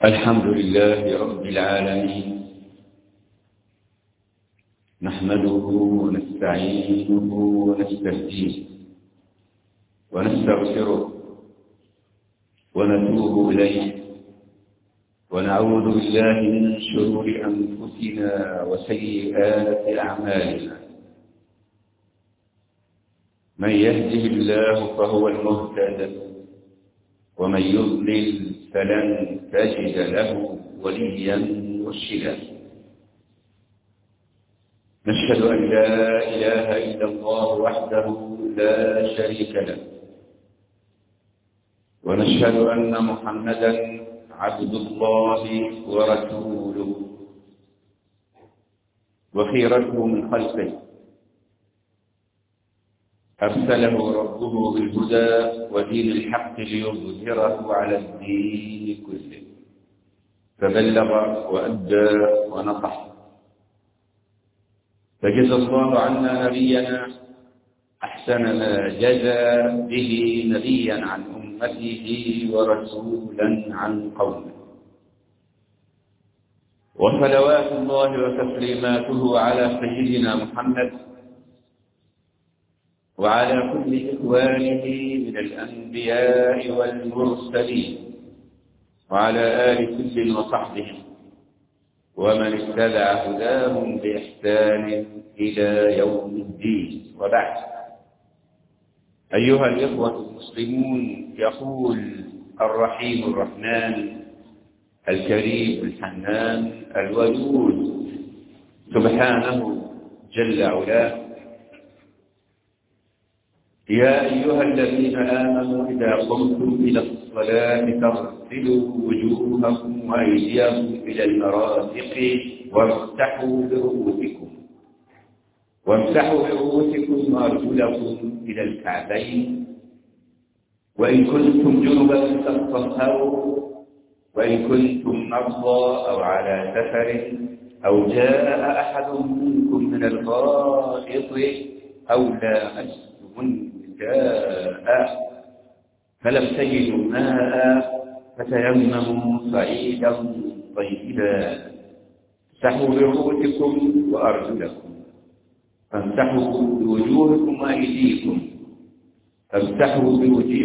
الحمد لله رب العالمين، نحمده ونستعينه ونستهديه ونستغفره ونتوب إليه ونعوذ بالله من شرور أنفسنا وسيئات أعمالنا. من يهده الله فهو المهتد، ومن يضلل فلن تجد له وليا مرشدا. نشهد أن لا إله إلا الله وحده لا شريك له، ونشهد أن محمدا عبد الله ورسوله وخيرته من خلقه، أرسله ربه بالهدى ودين الحق ليظهره على الدين كله، فبلغ وأدى ونصح. فجزى الله عنا نبينا أحسن ما جزى به نبيا عن أمته ورسولا عن قومه، وصلوات الله وتسليماته على سيدنا محمد وعلى كل إخوانه من الأنبياء والمرسلين، وعلى آل كل وصحبه ومن اتبع هداهم بإحسان إلى يوم الدين. وبعد، أيها الإخوة المسلمون، يقول الرحيم الرحمن الكريم الحنان الودود سبحانه جل علاه: يا أيها الذين آمنوا إذا قمتم إلى الصلاة فاغسلوا وجوهكم وأيديكم إلى المرافق وامسحوا برؤوسكم وأرجلكم إلى الكعبين، وإن كنتم جنبا فاطهروا، وإن كنتم مرضى أو على سفر أو جاء أحد منكم من الغائط أو لامستم النساء فلم تجدوا ماء فتيمموا صعيدا طيبا امسحوا برؤوسكم وأرجلكم، فامسحوا بوجوهكم وأيديكم، فامسحوا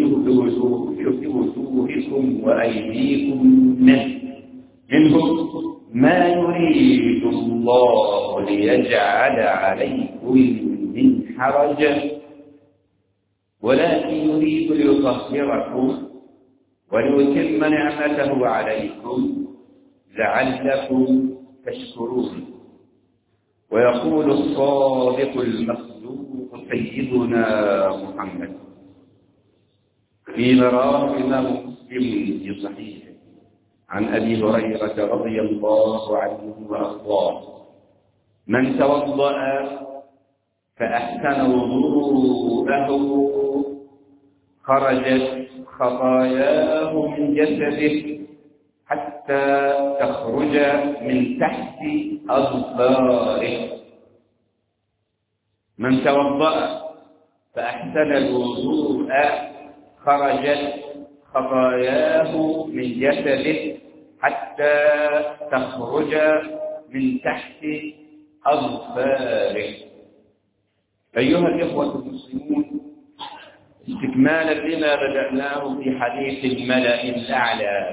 بوجوهكم وأيديكم منه ما يريد الله ليجعل عليكم من حرج، ولكن يريد ليطهركم وليتم نعمته عليكم لعلكم تشكرون. ويقول الصادق المصدوق سيدنا محمد في رواه الإمام مسلم في صحيحه عن أبي هريرة رضي الله عنه وأرضاه: من توضأ فأحسن وضوءه خرجت خطاياه من جسده حتى تخرج من تحت أظفاره. من توضأ فأحسن الوضوء خرجت خطاياه من جسده حتى تخرج من تحت أظفاره. أيها الإخوة المسلمون، استكمالا لما بدأناه في حديث الملأ الأعلى،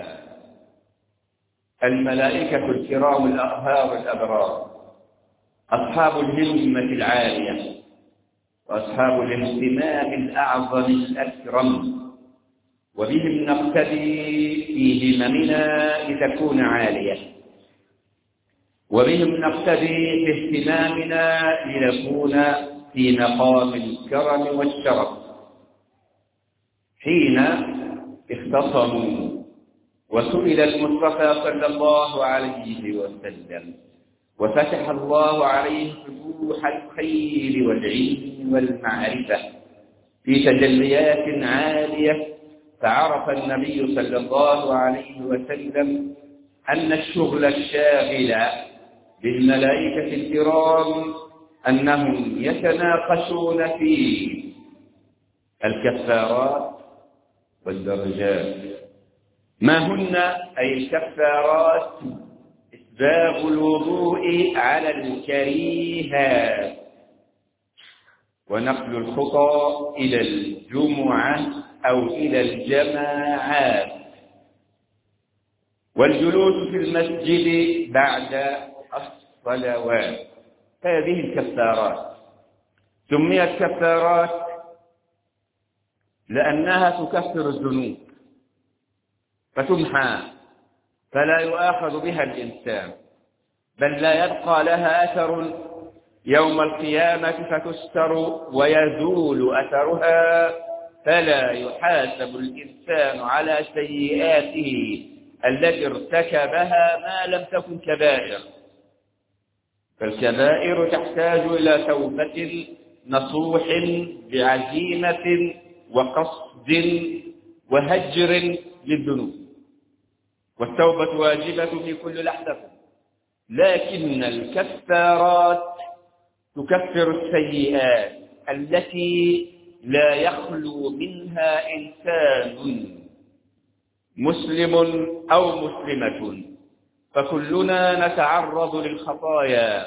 الملائكة الكرام الأطهار الأبرار، أصحاب الهمة العالية وأصحاب الاهتمام الأعظم الأكرم، وبهم نقتدي في هممنا لتكون عالية، وبهم نقتدي في اهتمامنا لنكون في مقام الكرم والشرف. حين اختصموا وسئل المصطفى صلى الله عليه وسلم وفتح الله عليه فتوح الخير والعلم والمعرفة في تجليات عالية، فعرف النبي صلى الله عليه وسلم أن الشغل الشاغل بالملائكة الكرام أنهم يتناقشون في الكفارات والدرجات ما هن أي الكفارات؟ إسباغ الوضوء على الكريهات، ونقل الخطى إلى الجمعة أو إلى الجماعات، والجلوس في المسجد بعد الصلوات. هذه الكفارات سميت كفارات لأنها تكفر الذنوب فتمحى، فلا يؤاخذ بها الإنسان، بل لا يبقى لها أثر يوم القيامة فتستر ويزول أثرها، فلا يحاسب الإنسان على سيئاته التي ارتكبها ما لم تكن كبائر. فالكبائر تحتاج إلى توبة نصوح بعزيمة وقصد وهجر للذنوب، والتوبة واجبة في كل لحظة، لكن الكفارات تكفر السيئات التي لا يخلو منها إنسان مسلم أو مسلمة، فكلنا نتعرض للخطايا،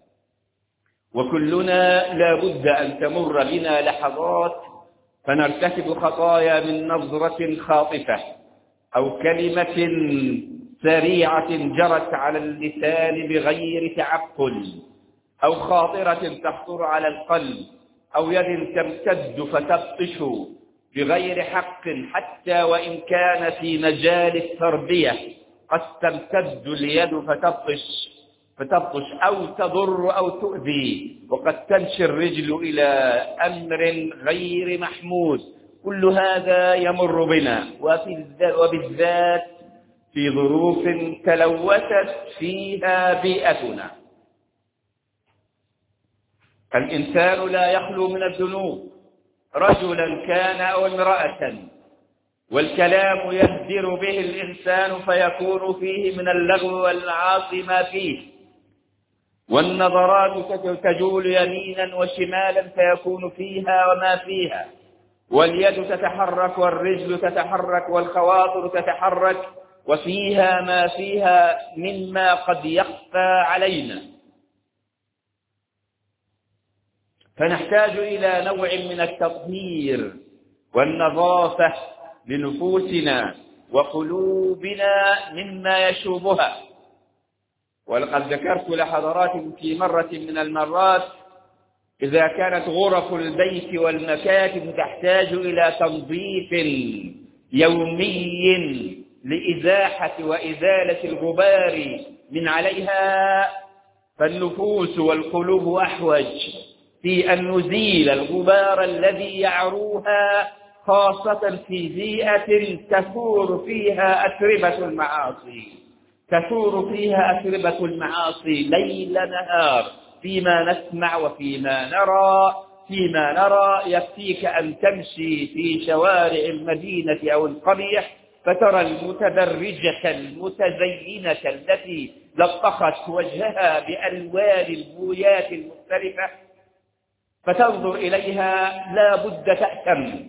وكلنا لا بد أن تمر بنا لحظات فنرتكب خطايا من نظرة خاطفة أو كلمة سريعة جرت على اللسان بغير تعقل، أو خاطرة تخطر على القلب، أو يد تمتد فتبطش بغير حق، حتى وإن كان في مجال التربية قد تمتد اليد فتبطش أو تضر أو تؤذي، وقد تمشي الرجل إلى أمر غير محمود. كل هذا يمر بنا، وبالذات في ظروف تلوثت فيها بيئتنا. الإنسان لا يخلو من الذنوب، رجلا كان أو امرأة، والكلام يهدر به الإنسان فيكون فيه من اللغو والمعاصي ما فيه، والنظرات تجول يمينا وشمالا فيكون فيها وما فيها، واليد تتحرك والرجل تتحرك والخواطر تتحرك، وفيها ما فيها مما قد يخفى علينا. فنحتاج إلى نوع من التطهير والنظافة لنفوسنا وقلوبنا مما يشوبها. ولقد ذكرت لحضراتكم في مرة من المرات إذا كانت غرف البيت والمكاتب تحتاج إلى تنظيف يومي لإزاحة وإزالة الغبار من عليها، فالنفوس والقلوب أحوج في أن نزيل الغبار الذي يعروها، خاصة في بيئة تثور فيها أتربة المعاصي ليل نهار، فيما نسمع وفيما نرى. يكفيك أن تمشي في شوارع المدينة أو القرية فترى المتبرجة المتزينة التي لطخت وجهها بألوان البويات المختلفة، فتنظر إليها لا بد تأتم،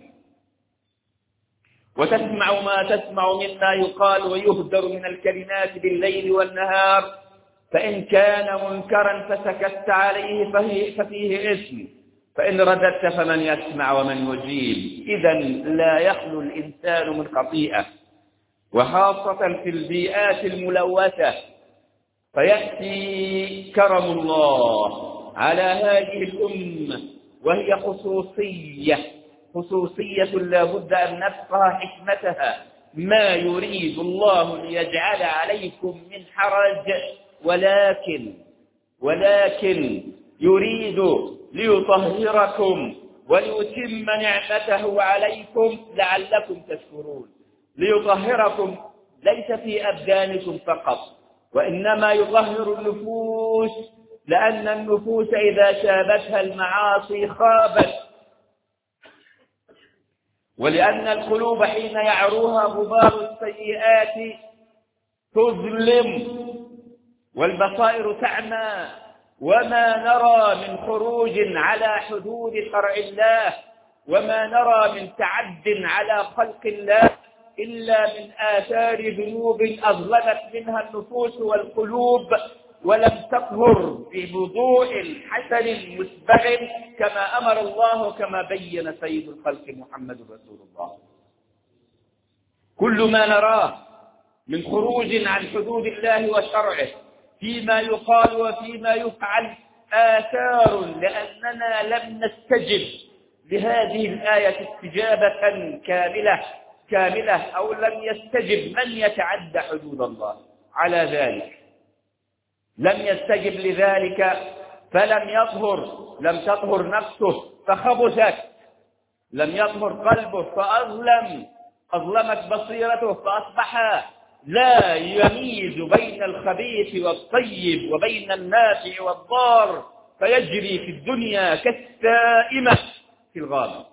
وتسمع ما تسمع مما يقال ويهدر من الكلمات بالليل والنهار، فإن كان منكرا فسكت عليه ففيه إثم، فإن رددت فمن يسمع ومن يجيب. إذن لا يخلو الإنسان من خطيئة، وخاصة في البيئات الملوثة. فيأتي كرم الله على هذه الأمة، وهي خصوصية لا بد أن نفقه حكمتها. ما يريد الله ليجعل عليكم من حرج، ولكن يريد ليطهركم وليتم نعمته عليكم لعلكم تشكرون. ليطهركم ليس في أبدانكم فقط، وإنما يطهر النفوس، لأن النفوس إذا شابتها المعاصي خابت، ولأن القلوب حين يعروها غبار السيئات تظلم والبصائر تعمى، وما نرى من خروج على حدود شرع الله، وما نرى من تعد على خلق الله إلا من آثار ذنوب أظلمت منها النفوس والقلوب ولم تطهر بوضوء حسن مسبغ كما أمر الله كما بين سيد الخلق محمد رسول الله. كل ما نراه من خروج عن حدود الله وشرعه فيما يقال وفيما يفعل آثار لأننا لم نستجب لهذه الآية استجابة كاملة أو لم يستجب من يتعدى حدود الله على ذلك، لم يستجب لذلك فلم يطهر، لم تطهر نفسه فخبثت، لم يطهر قلبه أظلمت بصيرته فأصبح لا يميز بين الخبيث والطيب وبين النافع والضار، فيجري في الدنيا كالسائمة في الغابة.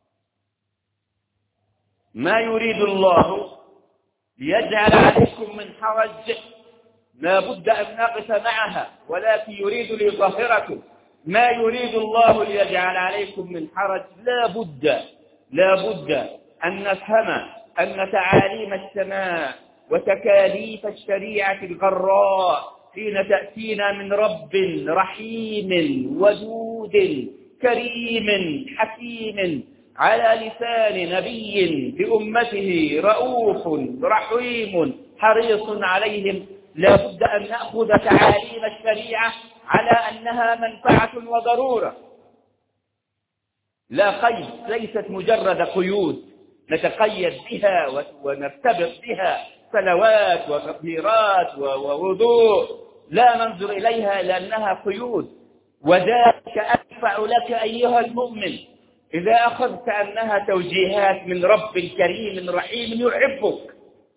ما يريد الله ليجعل عليكم من حرج لا بد أن نقف معها، ولكن يريد ليطهركم. ما يريد الله ليجعل عليكم من حرج لا بد أن نفهم أن تعاليم السماء وتكاليف الشريعة الغراء حين تأتينا من رب رحيم ودود كريم حكيم على لسان نبي بأمته رؤوف رحيم حريص عليهم، لا بد أن نأخذ تعاليم الشريعة على أنها منفعة وضرورة لا قيد، ليست مجرد قيود نتقيد بها ونرتبط بها صلوات وتطهيرات ووضوء، لا ننظر إليها لأنها قيود. وذلك أدفع لك أيها المؤمن إذا أخذت أنها توجيهات من رب كريم رحيم يحبك،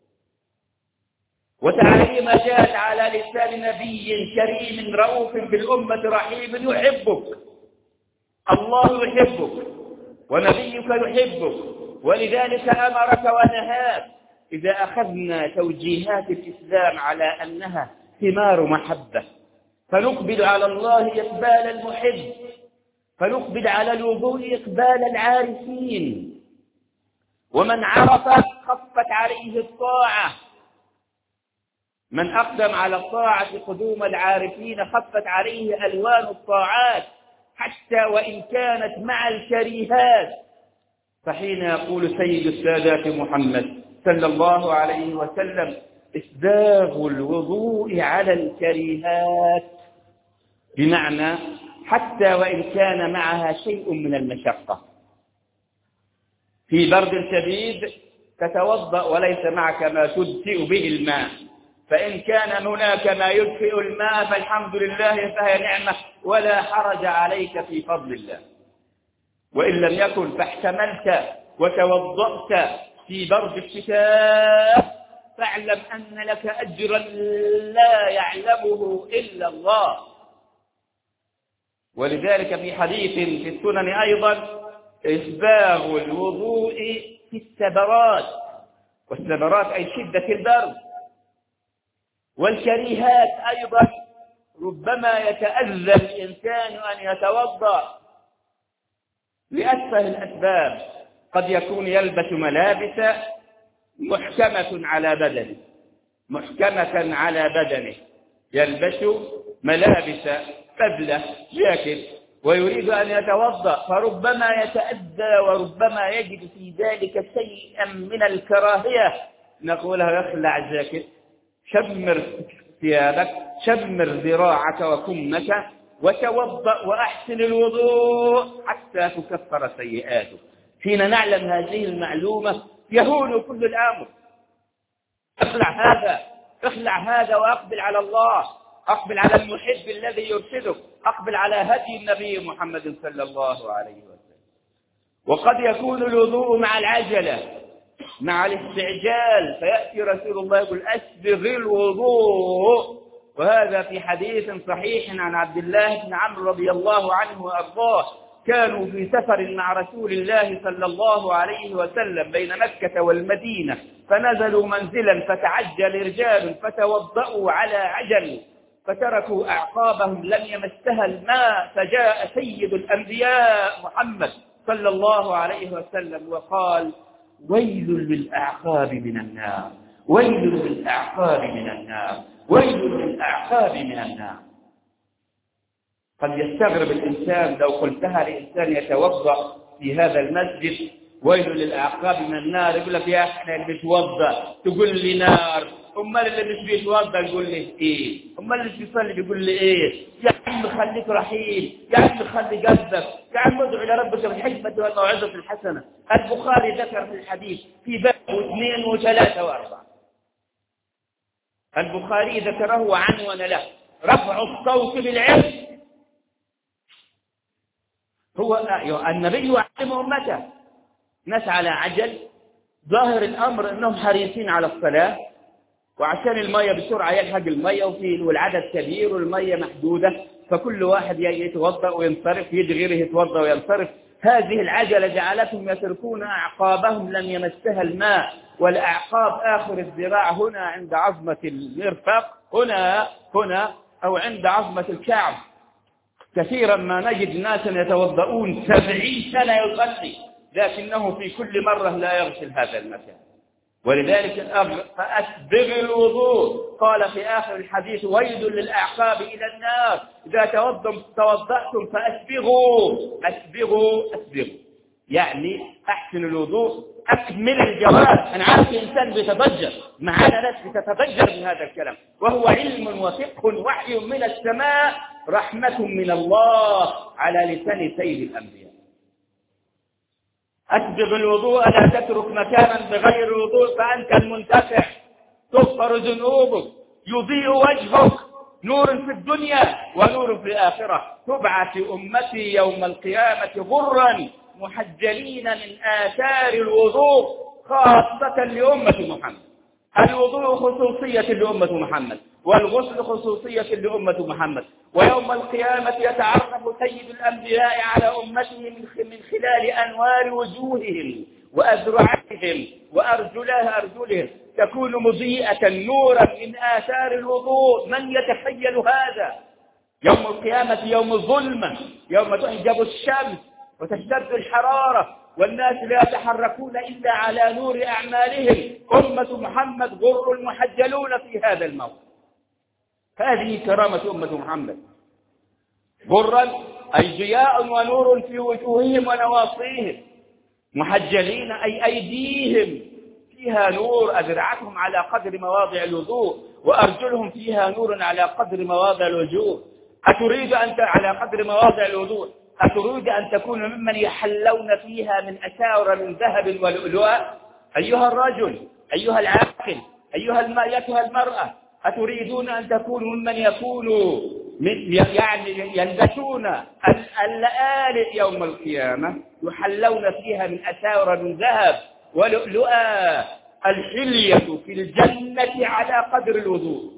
وتعاليم جاءت على لسان نبي كريم رؤوف بالأمة رحيم يحبك. الله يحبك ونبيك يحبك، ولذلك أمرك ونهاك. إذا أخذنا توجيهات الإسلام على أنها ثمار محبة فنقبل على الله إقبال المحب، فنقبل على الوضوء إقبال العارفين، ومن عرف خفت عليه الطاعة، من أقدم على الطاعة قدوم العارفين خفت عليه ألوان الطاعات حتى وإن كانت مع الكريهات. فحين يقول سيد السادات محمد صلى الله عليه وسلم إسباغ الوضوء على الكريهات، بمعنى حتى وإن كان معها شيء من المشقة، في برد شديد تتوضأ وليس معك ما تدفئ به الماء، فإن كان هناك ما يدفئ الماء فالحمد لله فهي نعمة ولا حرج عليك في فضل الله. وإن لم يكن فاحتملت وتوضأت في برد الشتاء فاعلم أن لك أجرا لا يعلمه إلا الله. ولذلك في حديث في السنن أيضا إسباغ الوضوء في السبرات، والسبرات أي شدة البرد، والكريهات أيضا ربما يتأذى الإنسان أن يتوضأ لأسفه الأسباب، قد يكون يلبس ملابس محكمة على بدنه، يلبس ملابس بدلة جاكيت ويريد أن يتوضأ، فربما يتأذى وربما يجد في ذلك شيئا من الكراهية. نقول له اخلع الجاكيت، شمر ثيابك، شمر ذراعك وكمك وتوضأ وأحسن الوضوء حتى تكفر سيئاتك. حين نعلم هذه المعلومة يهون كل الأمر. اخلع هذا وأقبل على الله، أقبل على المحب الذي يرشدك، أقبل على هدي النبي محمد صلى الله عليه وسلم. وقد يكون الوضوء مع العجلة مع الاستعجال، فيأتي رسول الله يقول أسبغ الوضوء، وهذا في حديث صحيح عن عبد الله بن عمرو رضي الله عنه وأرضاه، كانوا في سفر مع رسول الله صلى الله عليه وسلم بين مكة والمدينة، فنزلوا منزلا فتعجل رجال فتوضأوا على عجل فتركوا أعقابهم لم يمسها الماء، فجاء سيد الأنبياء محمد صلى الله عليه وسلم وقال ويل للأعقاب من النار، ويل للأعقاب من النار، ويل للأعقاب من النار. قد يستغرب الإنسان لو قلتها لإنسان يتوضأ في هذا المسجد ويل للأعقاب من النار، يقول لك يا أخي اللي بيتوضأ تقول لي نار، أمال اللي مش بيتوضأ يقول لي إيه؟ أمال اللي بيصلي بيقول لي إيه؟ يا عم خليك رحيم، يا عم خلي قلبك، يا عم ادعو إلى ربك بالحكمة والموعظة الحسنة. البخاري ذكر في الحديث في باب 2 و3 و4. البخاري ذكره وعنون له رفع الصوت بالعلم. هو النبي يعلم أمته، ناس على عجل، ظاهر الأمر أنهم حريصين على الصلاة، وعشان المية بسرعة يلحق المية والعدد كبير والمية محدودة، فكل واحد يتوضأ وينصرف، يجي غيره يتوضأ وينصرف. هذه العجلة جعلتهم يتركون أعقابهم لم يمسها الماء، والأعقاب آخر الذراع هنا عند عظمة المرفق، هنا أو عند عظمة الكعب. كثيرا ما نجد ناسا يتوضؤون 70 سنة يصلي، لكنه في كل مرة لا يغسل هذا المكان. ولذلك فأسبغ الوضوء. قال في آخر الحديث ويل للأعقاب إلى النار. إذا توضأتم فأسبغوا، يعني أحسن الوضوء، أكمل الجواب. أنا عارف إنسان بيتضجر، معنا ناس بتتضجر بهذا الكلام، وهو علم وفقه وحي من السماء، رحمة من الله على لسان سيد الأنبياء. أسبغ الوضوء، لا تترك مكانا بغير وضوء فأنت المنتفع، تغفر ذنوبك، يضيء وجهك، نور في الدنيا ونور في الآخرة. تبعث أمتي يوم القيامة غرا محجلين من آثار الوضوء، خاصة لأمة محمد. الوضوء خصوصية لأمة محمد، والغسل خصوصية لأمة محمد. ويوم القيامة يتعرف سيد الأنبياء على أمته من خلال أنوار وجوههم وأذرعهم وأرجلهم، تكون مضيئة نورا من آثار الوضوء. من يتخيل هذا؟ يوم القيامة يوم الظلمة، يوم تحجب الشمس وتشتد الحرارة، والناس لا يتحركون إلا على نور أعمالهم. أمة محمد غر المحجلون في هذا الموت. هذه كرامة أمة محمد، غرا أي ضياء ونور في وجوههم ونواصيهم، محجلين أي أيديهم فيها نور، أذرعتهم على قدر مواضع الوضوء، وأرجلهم فيها نور على قدر مواضع الوجوه. أتريد أن على قدر مواضع الوضوء، أتريد أن تكون ممن يحلون فيها من أساور من ذهب ولؤلؤا؟ أيها الرجل، أيها العاقل، أيها المرأة، أتريدون أن تكونوا ممن يكونوا يعني يلبسون اللآلئ يوم القيامة يحلون فيها من أساور من ذهب ولؤلؤا؟ الحلية في الجنة على قدر الوضوء،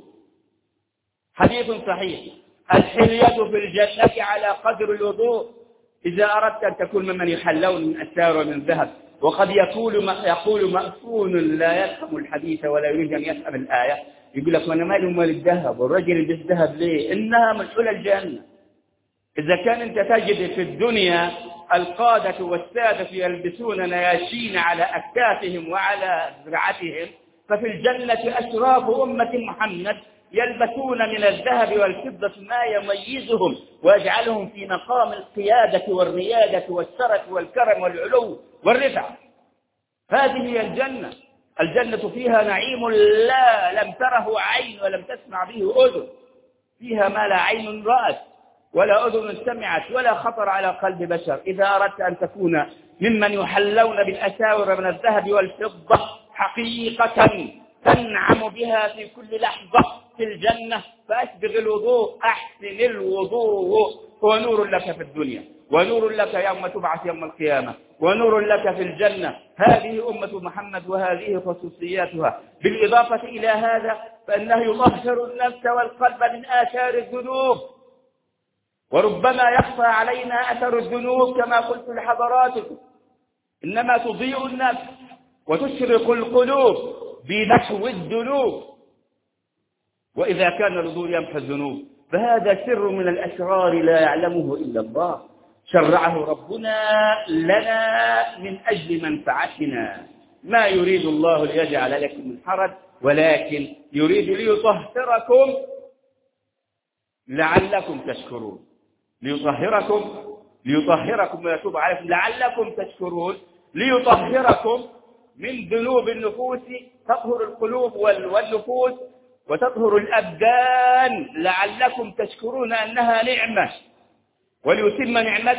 حديث صحيح. الحلية في الجنة على قدر الوضوء. إذا أردت أن تكون ممن يحلون من أساور من ذهب. وقد يقول مأفون لا يفهم الحديث ولا يريد أن يفهم الآية، يقول لك وانا مالي ومال الذهب، والرجل يلبس ذهب ليه؟ إنها من حلى الجنة. إذا كان أنت تجد في الدنيا القادة والسادة يلبسون نياشين على أكتافهم وعلى ذراعتهم، ففي الجنة أشراف أمة محمد يلبسون من الذهب والفضة ما يميزهم ويجعلهم في مقام القيادة والريادة والشرف والكرم والعلو والرفعة. هذه هي الجنة. الجنة فيها نعيم لم تره عين ولم تسمع به أذن، فيها ما لا عين رأت ولا أذن سمعت ولا خطر على قلب بشر. إذا أردت أن تكون ممن يحلون بالأساور من الذهب والفضة حقيقة تنعم بها في كل لحظة في الجنة، فأسبغ الوضوء، أحسن الوضوء، هو نور لك في الدنيا ونور لك يوم تبعث يوم القيامة ونور لك في الجنة. هذه أمة محمد وهذه خصوصياتها. بالإضافة إلى هذا فإنه يطهر النفس والقلب من آثار الذنوب، وربما يخفى علينا أثر الذنوب كما قلت لحضراتكم، إنما تضيء النفس وتشرق القلوب بنحو الذنوب. وإذا كان الوضوء يمحو الذنوب فهذا سر من الأسرار لا يعلمه إلا الله، شرعه ربنا لنا من أجل منفعتنا. ما يريد الله ليجعل لكم من حرج، ولكن يريد ليطهركم لعلكم تشكرون. ليطهركم ويتوب عليكم لعلكم تشكرون، ليطهركم من ذنوب النفوس، تطهر القلوب والنفوس وتطهر الأبدان لعلكم تشكرون أنها نعمة، وليتم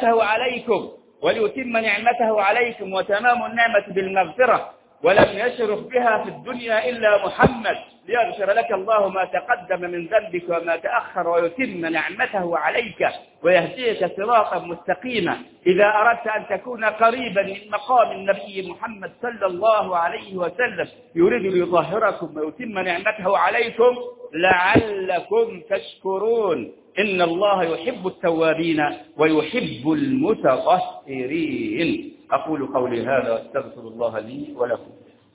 نعمته عليكم وتمام النعمة بالمغفرة، ولم يشرف بها في الدنيا إلا محمد ليغفر لك الله ما تقدم من ذنبك وما تأخر ويتم نعمته عليك ويهديك صراطا مستقيما. إذا أردت أن تكون قريبا من مقام النبي محمد صلى الله عليه وسلم يريد ليطهركم ويتم نعمته عليكم لعلكم تشكرون. إن الله يحب التوابين ويحب المتطهرين. أقول قولي هذا واستغفر الله لي ولكم.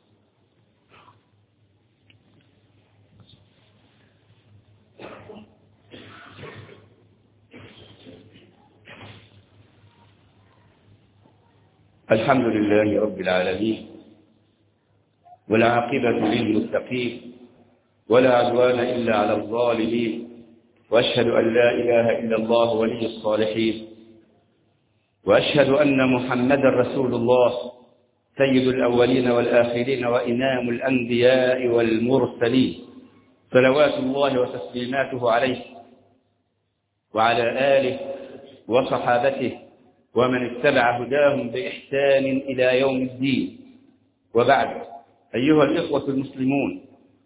الحمد لله رب العالمين، والعاقبة للمتقين، ولا عدوان إلا على الظالمين، وأشهد أن لا إله إلا الله ولي الصالحين، وأشهد أن محمدا رسول الله سيد الأولين والآخرين وإمام الأنبياء والمرسلين، صلوات الله وتسليماته عليه وعلى آله وصحابته ومن اتبع هداهم بإحسان إلى يوم الدين. وبعد، أيها الإخوة المسلمون،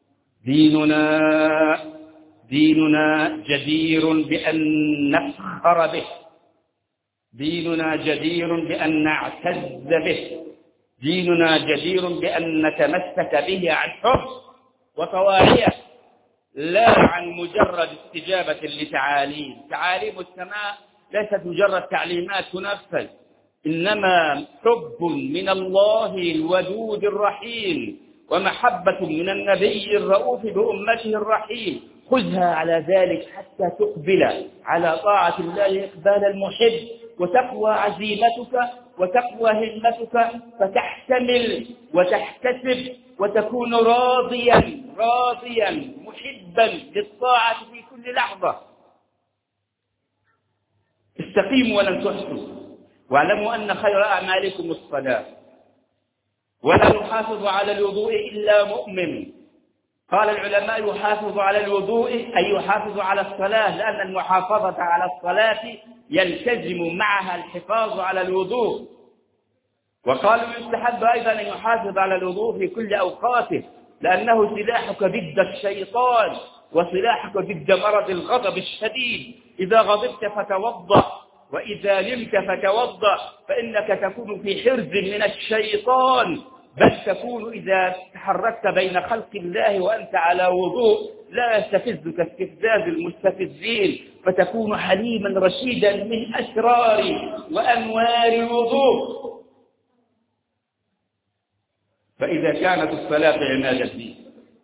ديننا جدير بأن نفخر به، ديننا جدير بأن نعتز به، ديننا جدير بأن نتمسك به عن حب وطواعية، لا عن مجرد استجابة لتعاليم. تعاليم السماء ليست مجرد تعليمات تنفذ، إنما حب من الله الودود الرحيم ومحبة من النبي الرؤوف بأمته الرحيم. خذها على ذلك حتى تقبل على طاعة الله إقبال المحب، وتقوى عزيمتك وتقوى همتك، فتحتمل وتحتسب وتكون راضيا محبا للطاعة في كل لحظة. استقيموا ولن تحصوا، واعلموا أن خير أعمالكم الصلاة، ولا يحافظ على الوضوء إلا مؤمن. قال العلماء يحافظ على الوضوء أي يحافظ على الصلاة، لأن المحافظة على الصلاة يلتزم معها الحفاظ على الوضوء. وقالوا يستحب أيضا أن يحافظ على الوضوء في كل أوقاته، لأنه سلاحك ضد الشيطان وسلاحك ضد مرض الغضب الشديد. إذا غضبت فتوضأ، وإذا نمت فتوضأ، فإنك تكون في حرز من الشيطان، بل تكون إذا تحركت بين خلق الله وأنت على وضوء لا يستفزك استفزاز المستفزين، فتكون حليما رشيدا من أسرار وأنوار الوضوء. فإذا كانت الصلاة عماد الدين،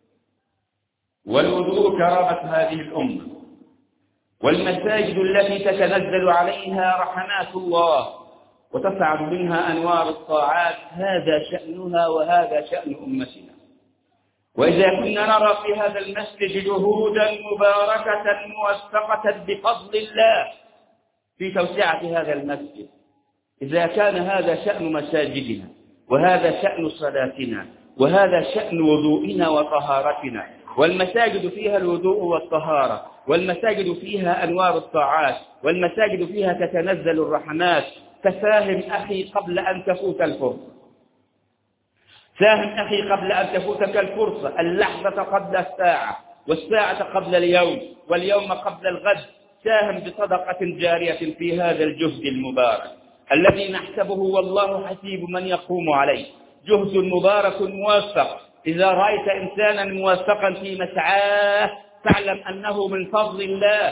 والوضوء كرامة هذه الأمة، والمساجد التي تتنزل عليها رحمات الله وتصعد منها أنوار الطاعات، هذا شأنها وهذا شأن أمتنا. وإذا كنا نرى في هذا المسجد جهودا مباركة موثقة بفضل الله في توسعة هذا المسجد، إذا كان هذا شأن مساجدنا وهذا شأن صلاتنا وهذا شأن وضوئنا وطهارتنا، والمساجد فيها الوضوء والطهارة، والمساجد فيها أنوار الطاعات، والمساجد فيها تتنزل الرحمات، فساهم أخي قبل أن تفوت الفرصة، ساهم أخي قبل أن تفوتك الفرصة، اللحظة قبل الساعة، والساعة قبل اليوم، واليوم قبل الغد. ساهم بصدقة جارية في هذا الجهد المبارك الذي نحسبه والله حسيب من يقوم عليه. جهد مبارك موفق. إذا رأيت إنسانا موفقا في مسعاه فاعلم أنه من فضل الله.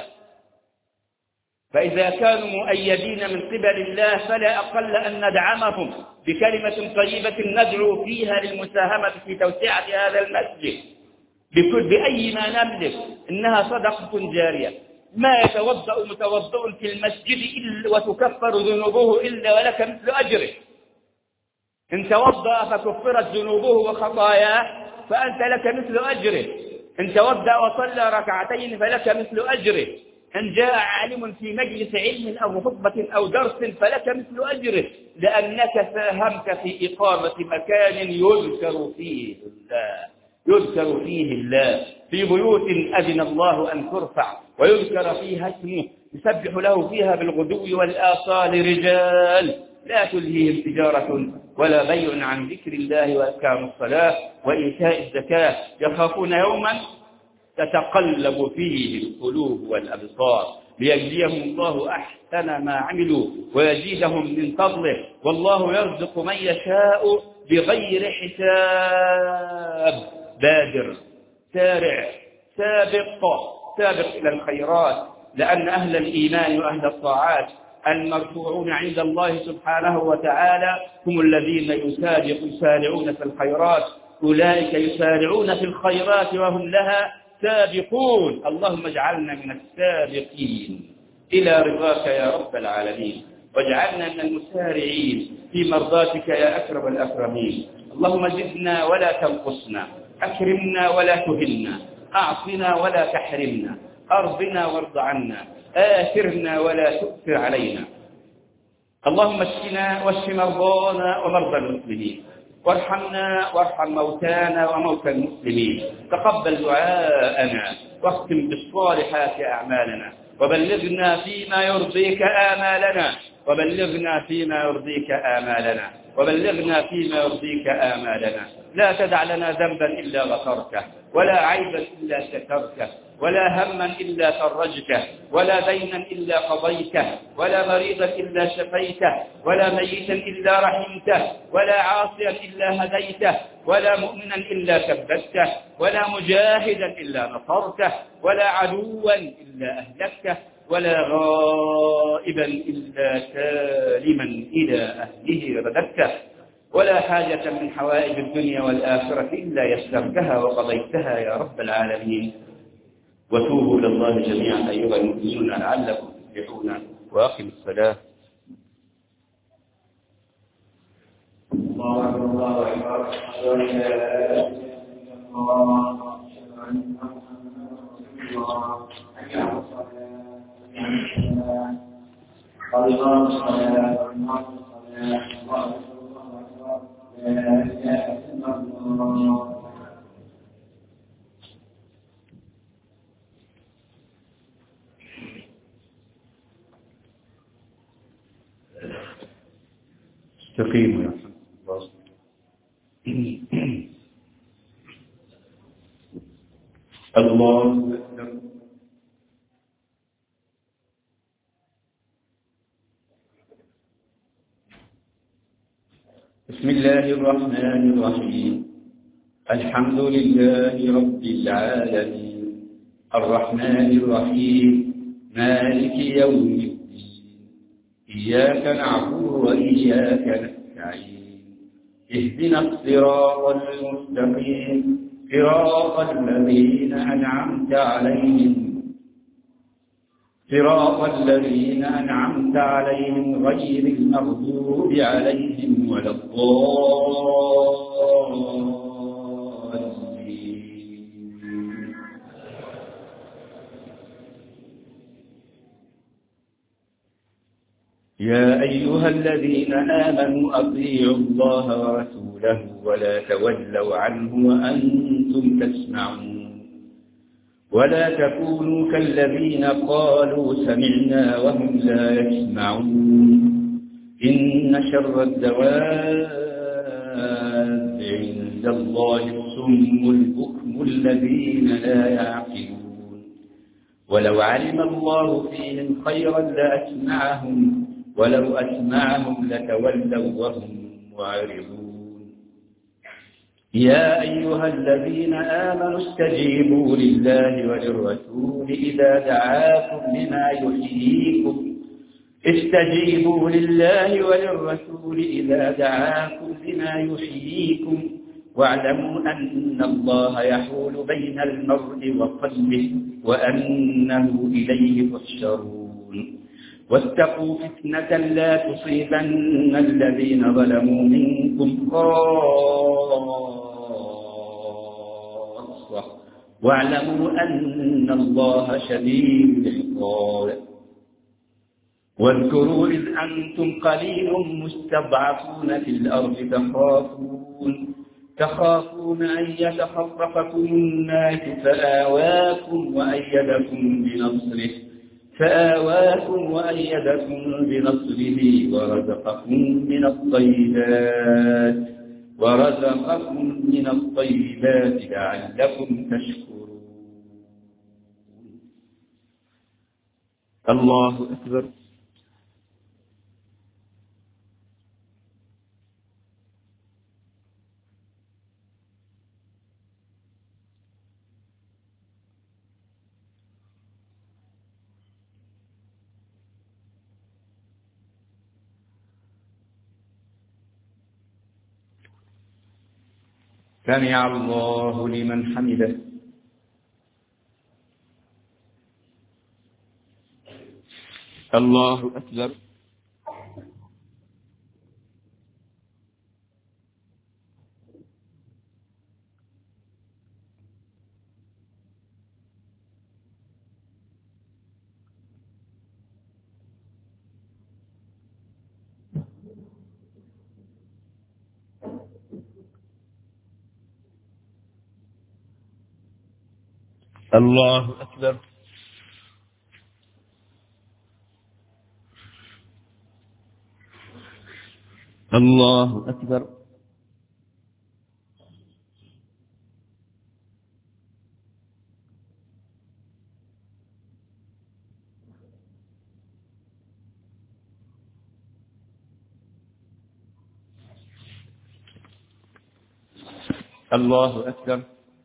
فإذا كانوا مؤيدين من قبل الله فلا أقل أن ندعمهم بكلمة طيبة ندعو فيها للمساهمة في توسعة هذا المسجد بأي ما نملك. إنها صدقة جارية. ما يتوضأ متوضأ في المسجد إلا وتكفر ذنوبه إلا ولك مثل أجره. إن توضأ فكفرت ذنوبه وخطاياه فأنت لك مثل أجره. إن توضأ وصلى ركعتين فلك مثل أجره. إن جاء عالم في مجلس علم أو خطبة أو درس فلك مثل أجره، لأنك ساهمت في إقامة مكان يذكر فيه الله، في بيوت أذن الله أن ترفع ويذكر فيها اسمه، يسبح له فيها بالغدو والآصال رجال لا تلهيهم تجارة ولا بيع عن ذكر الله وإقام الصلاة وإيتاء الزكاة يخافون يوما تتقلب فيه القلوب والأبصار ليجزيهم الله أحسن ما عملوا ويزيدهم من فضله، والله يرزق من يشاء بغير حساب. بادر، سارع، سابق إلى الخيرات، لأن أهل الإيمان وأهل الطاعات المرفوعون عند الله سبحانه وتعالى هم الذين يسارعون في الخيرات، أولئك يسارعون في الخيرات وهم لها سابقون. اللهم اجعلنا من السابقين إلى رضاك يا رب العالمين، واجعلنا من المسارعين في مرضاتك يا أكرم الأكرمين. اللهم زدنا ولا تنقصنا، أكرمنا ولا تهنا، أعطنا ولا تحرمنا، أرضنا وارض عنا، آثرنا ولا تؤثر علينا. اللهم اشفنا واشف مرضانا ومرضى المسلمين، وارحمنا وارحم موتانا وموتى المسلمين. تقبل دعاءنا واختم بالصالحات أعمالنا، وبلغنا فيما يرضيك آمالنا. لا تدع لنا ذنبا إلا غفرته، ولا عيبا إلا سترته، ولا هما إلا فرجته، ولا دينا إلا قضيته، ولا مريضا إلا شفيته، ولا ميتا إلا رحمته، ولا عاصيا إلا هديته، ولا مؤمنا إلا ثبته، ولا مجاهدا إلا نصرته، ولا عدوا إلا أهلكته، ولا غائبا إلا سالما إلى أهله رددته، ولا حاجة من حوائج الدنيا والآخرة إلا يسرتها وقضيتها يا رب العالمين. وتوبوا إلى الله جميعا أيها المؤمنون لعلكم تفلحون. وأقم الصلاة. الله أكبر، الله أكبر، أشهد أن لا إله إلا الله، أشهد أن محمدا رسول الله، حي على الصلاة، قد قامت الصلاة، قد قامت الصلاة، الله أكبر، الله أكبر، لا إله إلا الله. استقيموا يا رحمة الله. الله أكبر. بسم الله الرحمن الرحيم. الحمد لله رب العالمين، الرحمن الرحيم، مالك يوم الدين، إياك نعبد وإياك نستعين، اهدنا الصراط المستقيم، صراط الذين أنعمت عليهم غير المغضوب عليهم ولا الضالين. يا أيها الذين آمنوا أطيعوا الله ورسوله ولا تولوا عنه وأنتم تسمعون، ولا تكونوا كالذين قالوا سمعنا وهم لا يسمعون. إن شر الدواب عند الله الصم البكم الذين لا يعقلون. ولو علم الله فيهم خيرا لأسمعهم، ولو أسمعهم لتولوا وهم معرضون. يا أيها الذين آمنوا استجيبوا لله وللرسول إذا دعاكم لما يحييكم واعلموا أن الله يحول بين المرء وقلبه وأنه إليه تحشرون. واتقوا فتنة لا تصيبن الذين ظلموا منكم خاصة واعلموا أن الله شديد العقاب. واذكروا إذ أنتم قليل مستضعفون في الأرض تخافون أن يتخطفكم الناس فآواكم وأيدكم بنصره ورزقكم من الطيبات لعلكم تشكرون. الله أكبر. سمع الله لمن حمده. الله أكبر. الله أكبر. الله أكبر. الله أكبر.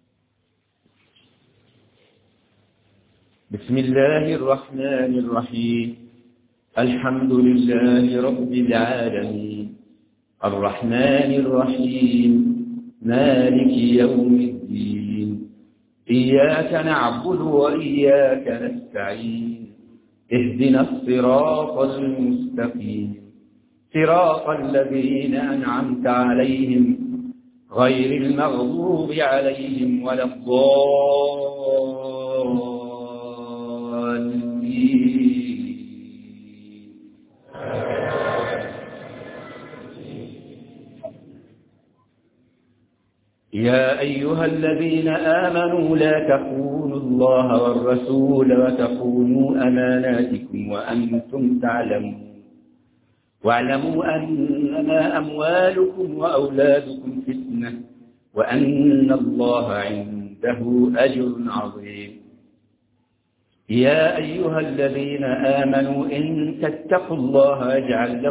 بسم الله الرحمن الرحيم. الحمد لله رب العالمين الرحمن الرحيم مالك يوم الدين إياك نعبد وإياك نستعين اهدنا الصراط المستقيم صراط الذين أنعمت عليهم غير المغضوب عليهم ولا الضالين. يا أيها الذين آمنوا لا تخونوا الله والرسول وتخونوا أماناتكم وأنتم تعلمون واعلموا أنما أموالكم وأولادكم فتنة وأن الله عنده أجر عظيم. يا أيها الذين آمنوا إن تتقوا الله يجعل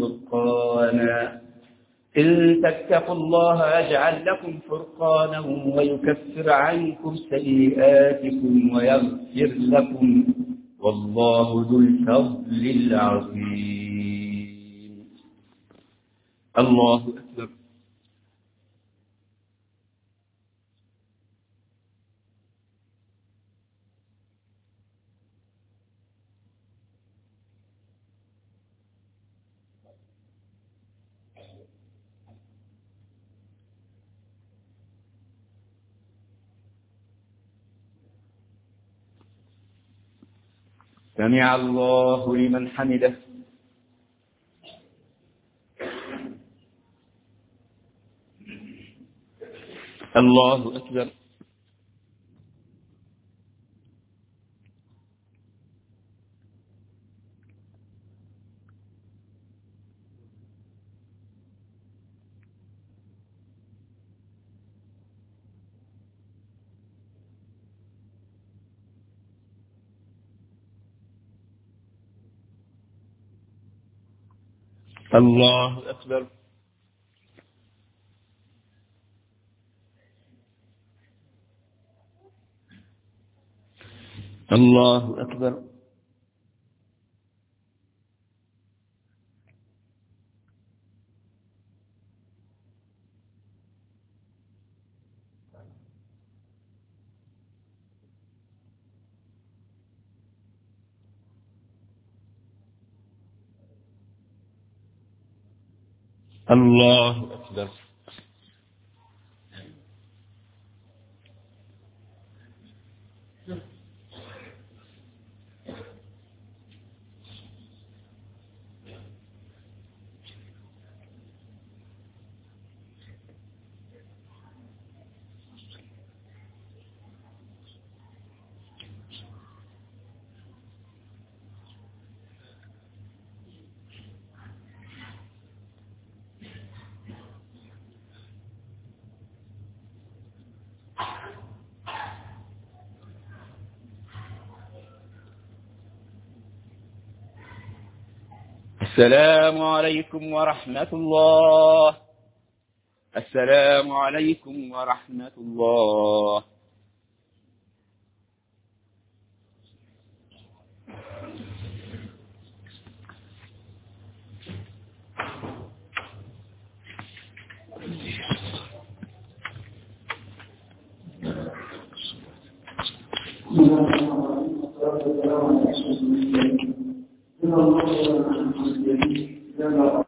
لكم فرقانا ويكفر عنكم سيئاتكم ويغفر لكم والله ذو الفضل العظيم. الله أكبر. سمع الله لمن حمده. الله أكبر. الله أكبر. الله أكبر. الله أكبر. السلام عليكم ورحمة الله. السلام عليكم ورحمة الله. بسم الله الرحمن الرحيم.